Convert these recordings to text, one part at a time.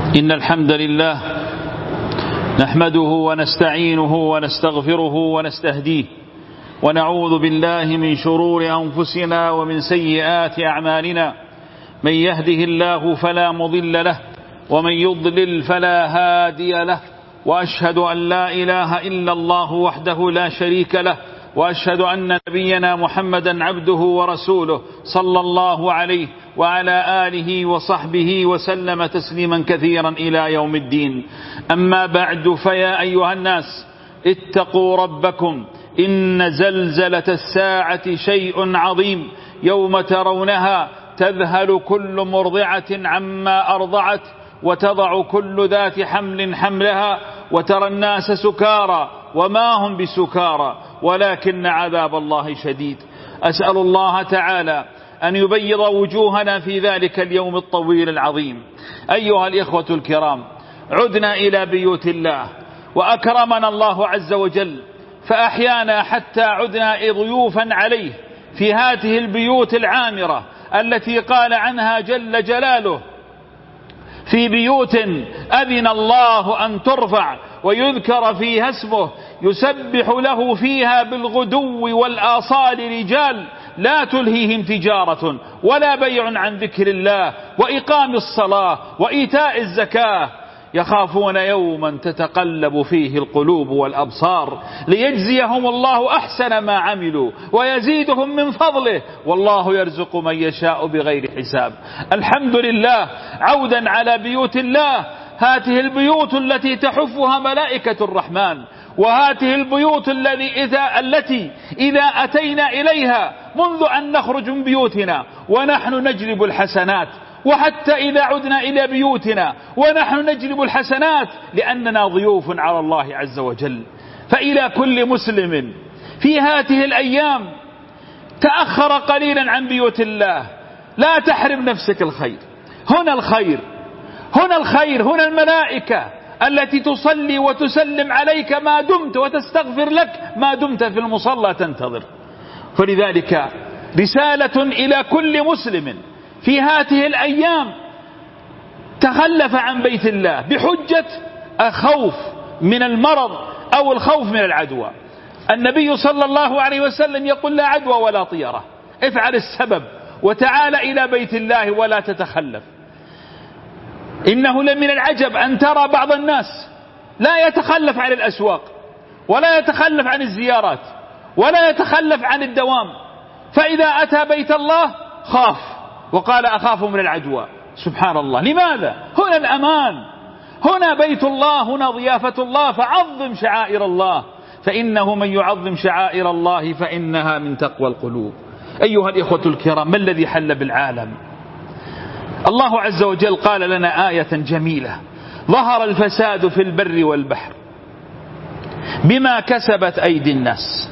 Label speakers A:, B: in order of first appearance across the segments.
A: إن الحمد لله نحمده ونستعينه ونستغفره ونستهديه ونعوذ بالله من شرور أنفسنا ومن سيئات أعمالنا. من يهده الله فلا مضل له ومن يضلل فلا هادي له، وأشهد أن لا إله إلا الله وحده لا شريك له، وأشهد أن نبينا محمدا عبده ورسوله صلى الله عليه وعلى آله وصحبه وسلم تسليما كثيرا إلى يوم الدين. أما بعد، فيا أيها الناس اتقوا ربكم، إن زلزلة الساعة شيء عظيم، يوم ترونها تذهل كل مرضعة عما أرضعت وتضع كل ذات حمل حملها، وترى الناس سكارى وما هم بسكارى ولكن عذاب الله شديد. أسأل الله تعالى أن يبيض وجوهنا في ذلك اليوم الطويل العظيم. أيها الإخوة الكرام، عدنا إلى بيوت الله وأكرمنا الله عز وجل، فأحيانا حتى عدنا ضيوفا عليه في هذه البيوت العامرة التي قال عنها جل جلاله: في بيوت أذن الله أن ترفع ويذكر فيها اسمه يسبح له فيها بالغدو والآصال رجال لا تلهيهم تجارة ولا بيع عن ذكر الله وإقام الصلاة وإيتاء الزكاة، يخافون يوما تتقلب فيه القلوب والأبصار، ليجزيهم الله أحسن ما عملوا ويزيدهم من فضله، والله يرزق من يشاء بغير حساب. الحمد لله، عودا على بيوت الله، هذه البيوت التي تحفها ملائكة الرحمن، وهذه البيوت التي إذا أتينا إليها منذ أن نخرج من بيوتنا ونحن نجلب الحسنات، وحتى إذا عدنا إلى بيوتنا ونحن نجلب الحسنات، لأننا ضيوف على الله عز وجل. فإلى كل مسلم في هذه الأيام تأخر قليلا عن بيوت الله، لا تحرم نفسك الخير. هنا الخير، هنا الخير، هنا الملائكة التي تصلي وتسلم عليك ما دمت، وتستغفر لك ما دمت في المصلى تنتظر. فلذلك رسالة إلى كل مسلم في هذه الأيام تخلف عن بيت الله بحجة الخوف من المرض أو الخوف من العدوى. النبي صلى الله عليه وسلم يقول: لا عدوى ولا طيرة، افعل السبب وتعال إلى بيت الله ولا تتخلف. إنه لمن العجب أن ترى بعض الناس لا يتخلف عن الأسواق، ولا يتخلف عن الزيارات، ولا يتخلف عن الدوام، فإذا أتى بيت الله خاف وقال: أخاف من العدوى. سبحان الله، لماذا؟ هنا الأمان، هنا بيت الله، هنا ضيافة الله، فعظم شعائر الله، فإنه من يعظم شعائر الله فإنها من تقوى القلوب. أيها الإخوة الكرام، ما الذي حل بالعالم؟ الله عز وجل قال لنا آية جميلة: ظهر الفساد في البر والبحر بما كسبت أيدي الناس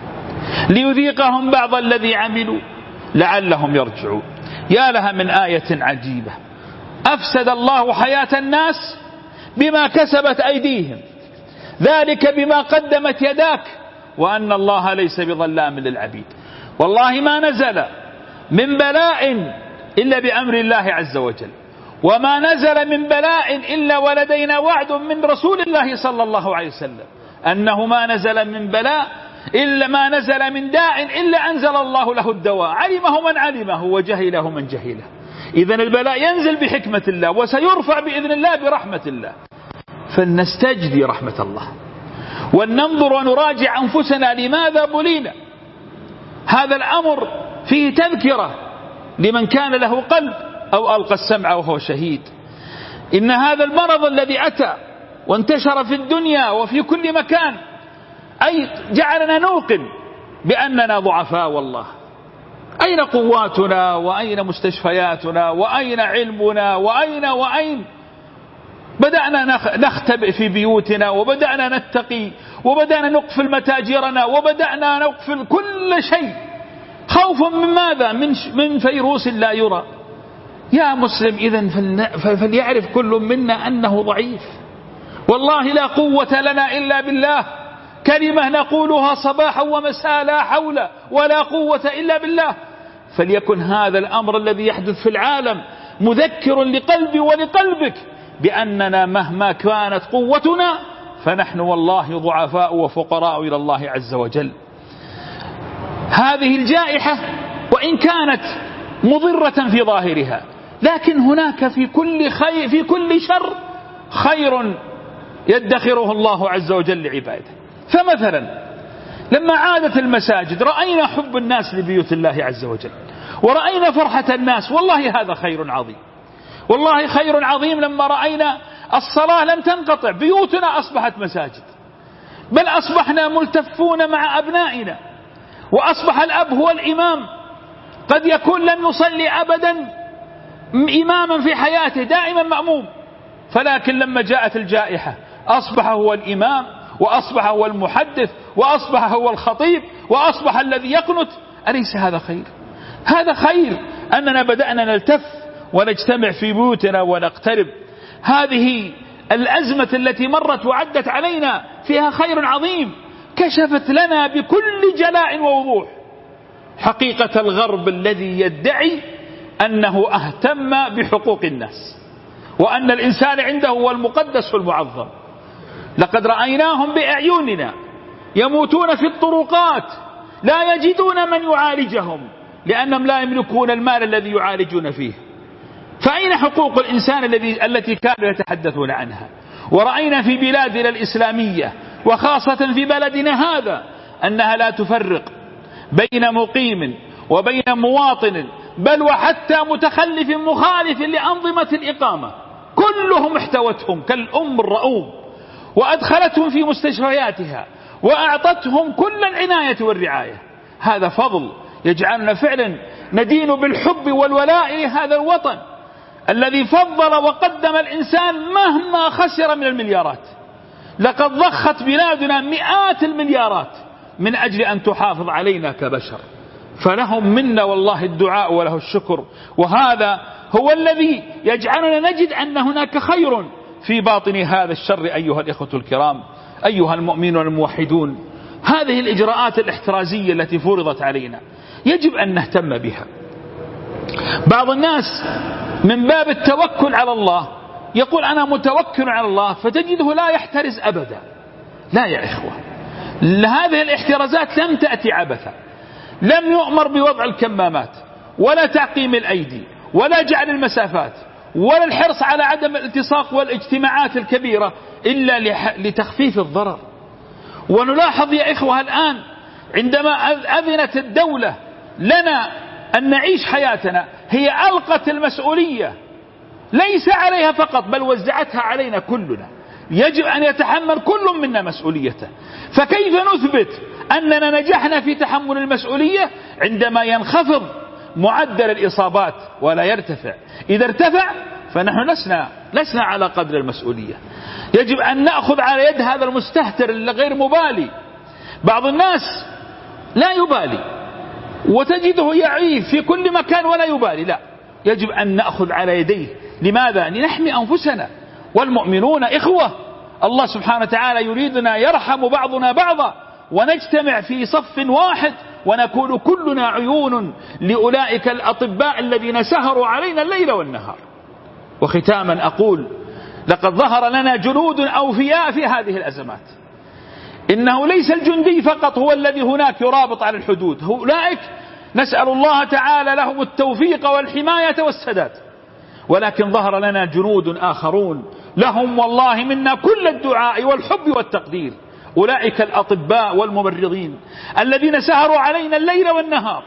A: ليذيقهم بعض الذي عملوا لعلهم يرجعون. يا لها من آية عجيبة! أفسد الله حياة الناس بما كسبت أيديهم، ذلك بما قدمت يداك، وأن الله ليس بظلام للعبيد. والله ما نزل من بلاء إلا بأمر الله عز وجل، وما نزل من بلاء إلا ولدينا وعد من رسول الله صلى الله عليه وسلم أنه ما نزل من بلاء إلا ما نزل من داء إلا أنزل الله له الدواء، علمه من علمه وجهله من جهله. إذن البلاء ينزل بحكمة الله، وسيرفع بإذن الله برحمة الله. فلنستجدي رحمة الله، ولننظر ونراجع أنفسنا لماذا بلينا. هذا الأمر فيه تذكرة لمن كان له قلب أو ألقى السمع وهو شهيد. إن هذا المرض الذي أتى وانتشر في الدنيا وفي كل مكان أي جعلنا نوقن بأننا ضعفاء والله. أين قواتنا؟ وأين مستشفياتنا؟ وأين علمنا؟ وأين بدأنا نختبئ في بيوتنا، وبدأنا نتقي، وبدأنا نقفل متاجرنا، وبدأنا نقفل كل شيء خوفا من ماذا؟ من فيروس لا يرى. يا مسلم، إذن فليعرف كل منا أنه ضعيف، والله لا قوة لنا إلا بالله، كلمة نقولها صباحا ومساء: لا حول ولا قوة إلا بالله. فليكن هذا الأمر الذي يحدث في العالم مذكر لقلبي ولقلبك بأننا مهما كانت قوتنا فنحن والله ضعفاء وفقراء إلى الله عز وجل. هذه الجائحة وإن كانت مضرة في ظاهرها، لكن هناك في كل شر خير يدخره الله عز وجل لعباده. فمثلا لما عادت المساجد رأينا حب الناس لبيوت الله عز وجل، ورأينا فرحة الناس، والله هذا خير عظيم، والله خير عظيم. لما رأينا الصلاة لم تنقطع، بيوتنا أصبحت مساجد، بل أصبحنا ملتفون مع أبنائنا، وأصبح الأب هو الإمام، قد يكون لم يصلي أبدا إماما في حياته، دائما مأموم، فلكن لما جاءت الجائحة أصبح هو الإمام، وأصبح هو المحدث، وأصبح هو الخطيب، وأصبح الذي يقنت. أليس هذا خير؟ هذا خير أننا بدأنا نلتف ونجتمع في بيوتنا ونقترب. هذه الأزمة التي مرت وعدت علينا فيها خير عظيم، كشفت لنا بكل جلاء ووضوح حقيقة الغرب الذي يدعي أنه أهتم بحقوق الناس، وأن الإنسان عنده هو المقدس والمعظم. لقد رأيناهم بأعيننا يموتون في الطرقات لا يجدون من يعالجهم، لأنهم لا يملكون المال الذي يعالجون فيه. فأين حقوق الإنسان التي كانوا يتحدثون عنها؟ ورأينا في بلادنا الإسلامية وخاصة في بلدنا هذا أنها لا تفرق بين مقيم وبين مواطن، بل وحتى متخلف مخالف لأنظمة الإقامة، كلهم احتوتهم كالأم الرؤوم، وأدخلتهم في مستشفياتها، وأعطتهم كل العناية والرعاية. هذا فضل يجعلنا فعلا ندين بالحب والولاء لهذا الوطن الذي فضل وقدم الإنسان مهما خسر من المليارات. لقد ضخت بلادنا مئات المليارات من أجل أن تحافظ علينا كبشر، فلهم منا والله الدعاء وله الشكر. وهذا هو الذي يجعلنا نجد أن هناك خير في باطن هذا الشر. أيها الإخوة الكرام، أيها المؤمنون الموحدون، هذه الإجراءات الاحترازية التي فرضت علينا يجب أن نهتم بها. بعض الناس من باب التوكل على الله يقول أنا متوكل على الله، فتجده لا يحترز أبدا. لا يا إخوة، هذه الاحترازات لم تأتي عبثا، لم يؤمر بوضع الكمامات ولا تعقيم الأيدي ولا جعل المسافات ولا الحرص على عدم الالتصاق والاجتماعات الكبيرة إلا لتخفيف الضرر. ونلاحظ يا إخوة الآن عندما أذنت الدولة لنا أن نعيش حياتنا، هي ألقت المسؤولية ليس عليها فقط بل وزعتها علينا كلنا، يجب أن يتحمل كل منا مسؤوليته. فكيف نثبت أننا نجحنا في تحمل المسؤولية عندما ينخفض معدل الإصابات ولا يرتفع؟ إذا ارتفع فنحن لسنا على قدر المسؤولية. يجب أن نأخذ على يد هذا المستهتر الغير مبالي. بعض الناس لا يبالي وتجده يعيش في كل مكان ولا يبالي، لا، يجب أن نأخذ على يديه. لماذا؟ لنحمي أنفسنا، والمؤمنون إخوة. الله سبحانه وتعالى يريدنا يرحم بعضنا بعضا، ونجتمع في صف واحد ونكون كلنا عيون لأولئك الأطباء الذين سهروا علينا الليل والنهار. وختاما أقول لقد ظهر لنا جنود أوفياء في هذه الأزمات. إنه ليس الجندي فقط هو الذي هناك يرابط على الحدود، أولئك نسأل الله تعالى لهم التوفيق والحماية والسداد، ولكن ظهر لنا جنود آخرون لهم والله منا كل الدعاء والحب والتقدير، أولئك الأطباء والممرضين الذين سهروا علينا الليل والنهار،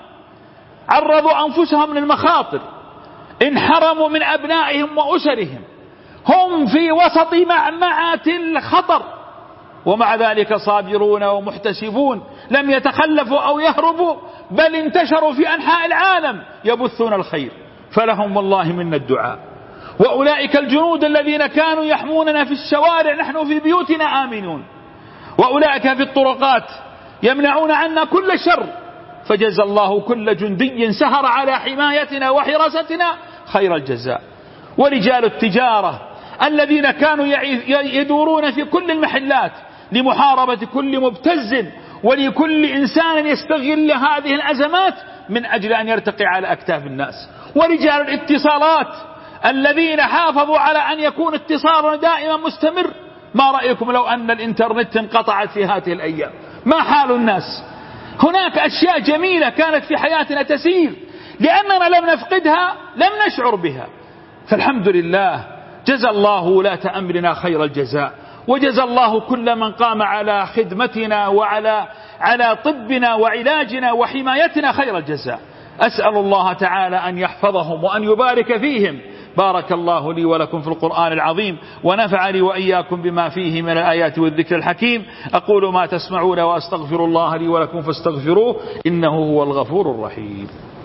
A: عرضوا أنفسهم للمخاطر، انحرموا من أبنائهم وأسرهم، هم في وسط معمعة الخطر، ومع ذلك صابرون ومحتسبون، لم يتخلفوا أو يهربوا، بل انتشروا في أنحاء العالم يبثون الخير، فلهم والله منا الدعاء. وأولئك الجنود الذين كانوا يحموننا في الشوارع نحن في بيوتنا آمنون، وأولئك في الطرقات يمنعون عنا كل شر، فجزى الله كل جندي سهر على حمايتنا وحراستنا خير الجزاء. ورجال التجارة الذين كانوا يدورون في كل المحلات لمحاربة كل مبتز ولكل إنسان يستغل هذه الأزمات من أجل أن يرتقي على أكتاف الناس. ورجال الاتصالات الذين حافظوا على أن يكون اتصالنا دائما مستمر. ما رأيكم لو أن الإنترنت انقطعت في هذه الأيام؟ ما حال الناس؟ هناك أشياء جميلة كانت في حياتنا تسير، لأننا لم نفقدها لم نشعر بها. فالحمد لله، جزى الله ولاة أمرنا خير الجزاء، وجزى الله كل من قام على خدمتنا وعلى طبنا وعلاجنا وحمايتنا خير الجزاء. أسأل الله تعالى أن يحفظهم وأن يبارك فيهم. بارك الله لي ولكم في القرآن العظيم، ونفعني وإياكم بما فيه من الآيات والذكر الحكيم. أقول ما تسمعون وأستغفر الله لي ولكم فاستغفروه إنه هو الغفور الرحيم.